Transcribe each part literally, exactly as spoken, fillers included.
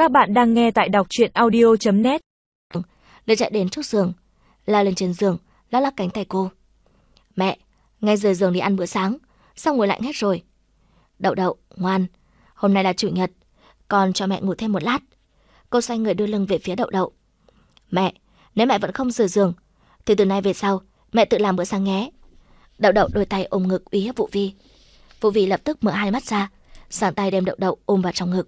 Các bạn đang nghe tại đọc truyện audio chấm net. Lê chạy đến trước giường, lao lên trên giường, lắc lắc cánh tay cô. Mẹ, ngay rời giường đi ăn bữa sáng, sao ngồi lạnh hết rồi? Đậu đậu, ngoan, hôm nay là chủ nhật, con cho mẹ ngủ thêm một lát. Cô xoay người đưa lưng về phía đậu đậu. Mẹ, nếu mẹ vẫn không rời giường, thì từ nay về sau, mẹ tự làm bữa sáng nhé. Đậu đậu đôi tay ôm ngực uy hiếp Vũ Vi. Vũ Vi lập tức mở hai mắt ra, sảng tay đem đậu đậu ôm vào trong ngực.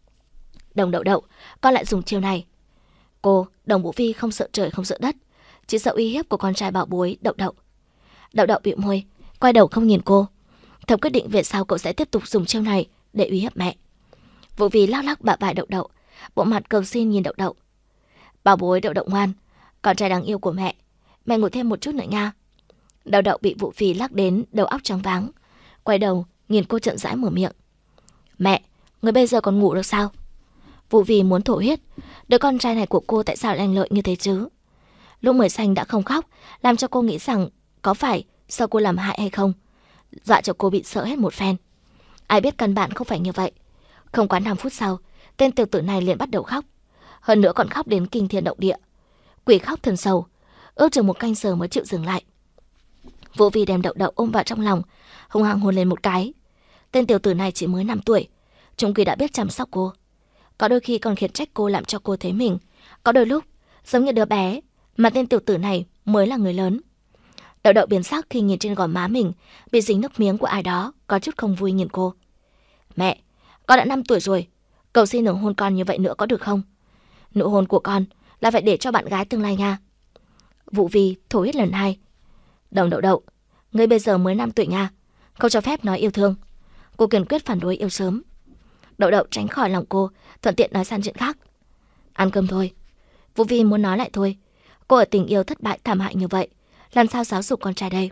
Đồng đậu đậu, con lại dùng chiêu này. Cô, Đồng Vũ Vi không sợ trời không sợ đất, chỉ sợ uy hiếp của con trai bảo bối đậu đậu. Đậu đậu bĩu môi, quay đầu không nhìn cô. Thầm quyết định về sau cậu sẽ tiếp tục dùng chiêu này để uy hiếp mẹ. Vũ Vi lắc lắc bả vai đậu đậu, bộ mặt cầu xin nhìn đậu đậu. Bảo bối đậu đậu ngoan, con trai đáng yêu của mẹ, mẹ ngủ thêm một chút nữa nha. Đậu đậu bị Vũ Vi lắc đến đầu óc choáng váng, quay đầu nhìn cô chậm rãi mở miệng. Mẹ, người bây giờ còn ngủ được sao? Vũ Vi muốn thổ huyết, đứa con trai này của cô tại sao lanh lợi như thế chứ? Lúc mới sanh đã không khóc, làm cho cô nghĩ rằng có phải sao cô làm hại hay không, dọa cho cô bị sợ hết một phen. Ai biết căn bản không phải như vậy. Không quá năm phút sau, tên tiểu tử này liền bắt đầu khóc, hơn nữa còn khóc đến kinh thiên động địa, quỷ khóc thần sầu, ước chừng một canh giờ mới chịu dừng lại. Vũ Vi đem đậu đậu ôm vào trong lòng, hung hăng hôn lên một cái. Tên tiểu tử này chỉ mới năm tuổi, trung quy đã biết chăm sóc cô. Có đôi khi còn khiển trách cô làm cho cô thấy mình, có đôi lúc giống như đứa bé, mà tên tiểu tử này mới là người lớn. Đậu đậu biến sắc khi nhìn trên gò má mình bị dính nước miếng của ai đó, có chút không vui nhìn cô. Mẹ, con đã năm tuổi rồi, cầu xin đừng hôn con như vậy nữa có được không? Nụ hôn của con là phải để cho bạn gái tương lai nha. Vũ Vi thổ huyết lần hai. Đồng đậu đậu, ngươi bây giờ mới năm tuổi nha, không cho phép nói yêu thương. Cô kiên quyết phản đối yêu sớm. Đậu đậu tránh khỏi lòng cô, thuận tiện nói sang chuyện khác. Ăn cơm thôi. Vũ Vi muốn nói lại thôi. Cô ở tình yêu thất bại thảm hại như vậy, làm sao giáo dục con trai đây?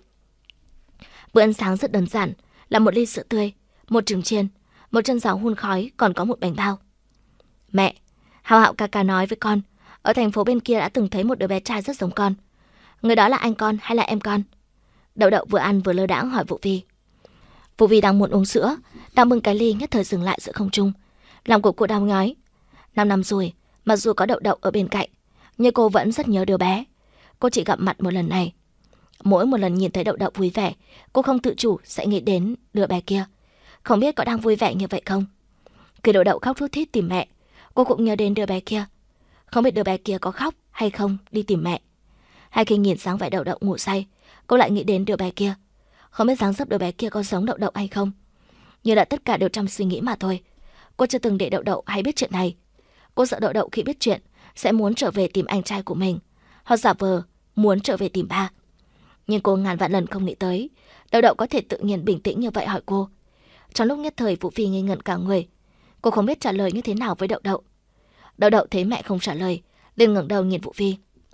Bữa ăn sáng rất đơn giản, là một ly sữa tươi, một trứng chiên, một chân giò hun khói, còn có một bánh bao. Mẹ, Hào Hạo ca ca nói với con, ở thành phố bên kia đã từng thấy một đứa bé trai rất giống con. Người đó là anh con hay là em con? Đậu đậu vừa ăn vừa lơ đãng hỏi Vũ Vi. Vũ Vi đang muốn uống sữa, đang bưng cái ly nhất thời dừng lại giữa không trung. Lòng của cô đau nhói. Năm năm rồi, mặc dù có đậu đậu ở bên cạnh, nhưng cô vẫn rất nhớ đứa bé. Cô chỉ gặp mặt một lần này. Mỗi một lần nhìn thấy đậu đậu vui vẻ, cô không tự chủ sẽ nghĩ đến đứa bé kia. Không biết có đang vui vẻ như vậy không? Khi đậu đậu khóc thút thít tìm mẹ, cô cũng nhớ đến đứa bé kia. Không biết đứa bé kia có khóc hay không đi tìm mẹ. Hay khi nhìn dáng vẻ đậu đậu ngủ say, cô lại nghĩ đến đứa bé kia. Không biết dáng dấp đứa bé kia có giống đậu đậu hay không. Nhưng là tất cả đều trong suy nghĩ mà thôi. Cô chưa từng để đậu đậu hay biết chuyện này. Cô sợ đậu đậu khi biết chuyện sẽ muốn trở về tìm anh trai của mình, hoặc giả vờ muốn trở về tìm ba. Nhưng cô ngàn vạn lần không nghĩ tới đậu đậu có thể tự nhiên bình tĩnh như vậy hỏi cô. Trong lúc nhất thời Vũ Vi ngây ngẩn cả người. Cô không biết trả lời như thế nào với đậu đậu. Đậu đậu thấy mẹ không trả lời, liền ngẩng đầu nhìn Vũ Vi.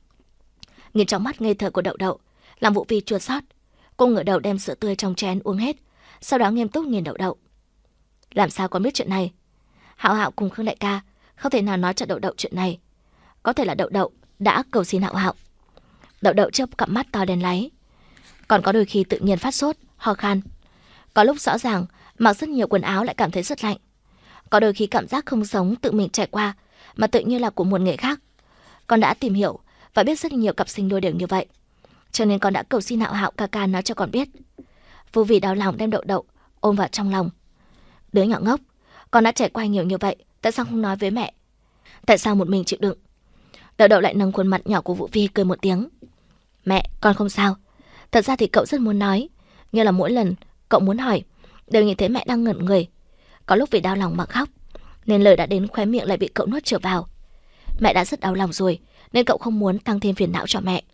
Nhìn trong mắt ngây thơ của đậu đậu, làm Vũ Vi chua xót. Cô ngửa đầu đem sữa tươi trong chén uống hết, sau đó nghiêm túc nhìn đậu đậu. Làm sao con biết chuyện này? Hạo Hạo cùng Khương đại ca không thể nào nói cho đậu đậu chuyện này. Có thể là đậu đậu đã cầu xin Hạo Hạo. Đậu đậu chớp cặp mắt to đen láy. Còn có đôi khi tự nhiên phát sốt, ho khan. Có lúc rõ ràng mặc rất nhiều quần áo lại cảm thấy rất lạnh. Có đôi khi cảm giác không giống tự mình trải qua, mà tự như là của một người khác. Con đã tìm hiểu và biết rất nhiều cặp sinh đôi đều như vậy, cho nên con đã cầu xin Hạo Hạo ca ca nói cho con biết. Vũ Vi đau lòng đem đậu đậu ôm vào trong lòng. Đứa nhỏ ngốc, con đã trải qua nhiều như vậy, tại sao không nói với mẹ? Tại sao một mình chịu đựng? Đậu đậu lại nâng khuôn mặt nhỏ của Vũ Vi cười một tiếng. Mẹ, con không sao. Thật ra thì cậu rất muốn nói, nhưng là mỗi lần cậu muốn hỏi đều nhìn thấy mẹ đang ngẩn người. Có lúc vì đau lòng mà khóc, nên lời đã đến khóe miệng lại bị cậu nuốt trở vào. Mẹ đã rất đau lòng rồi, nên cậu không muốn tăng thêm phiền não cho mẹ.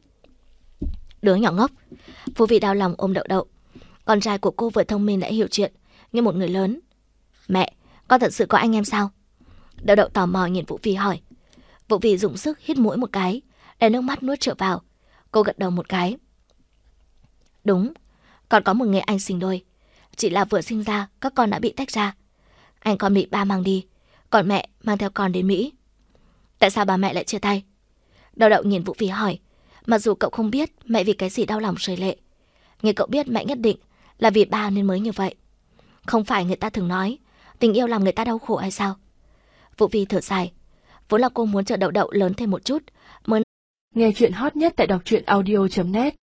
Đứa nhỏ ngốc. Vũ Vi đau lòng ôm đậu đậu. Con trai của cô vừa thông minh lại hiểu chuyện như một người lớn. Mẹ, con thật sự có anh em sao? Đậu đậu tò mò nhìn Vũ Vi hỏi. Vũ Vi dùng sức hít mũi một cái, để nước mắt nuốt trở vào. Cô gật đầu một cái. Đúng, con có một người anh sinh đôi. Chỉ là vừa sinh ra các con đã bị tách ra. Anh con bị ba mang đi, còn mẹ mang theo con đến Mỹ. Tại sao ba mẹ lại chia tay? Đậu đậu nhìn Vũ Vi hỏi. Mặc dù cậu không biết mẹ vì cái gì đau lòng rơi lệ, nhưng cậu biết mẹ nhất định là vì ba nên mới như vậy. Không phải người ta thường nói tình yêu làm người ta đau khổ hay sao? Vũ Vi thở dài. Vốn là cô muốn chờ Đậu Đậu lớn thêm một chút. Mới Nghe chuyện hot nhất tại đọc truyện audio chấm net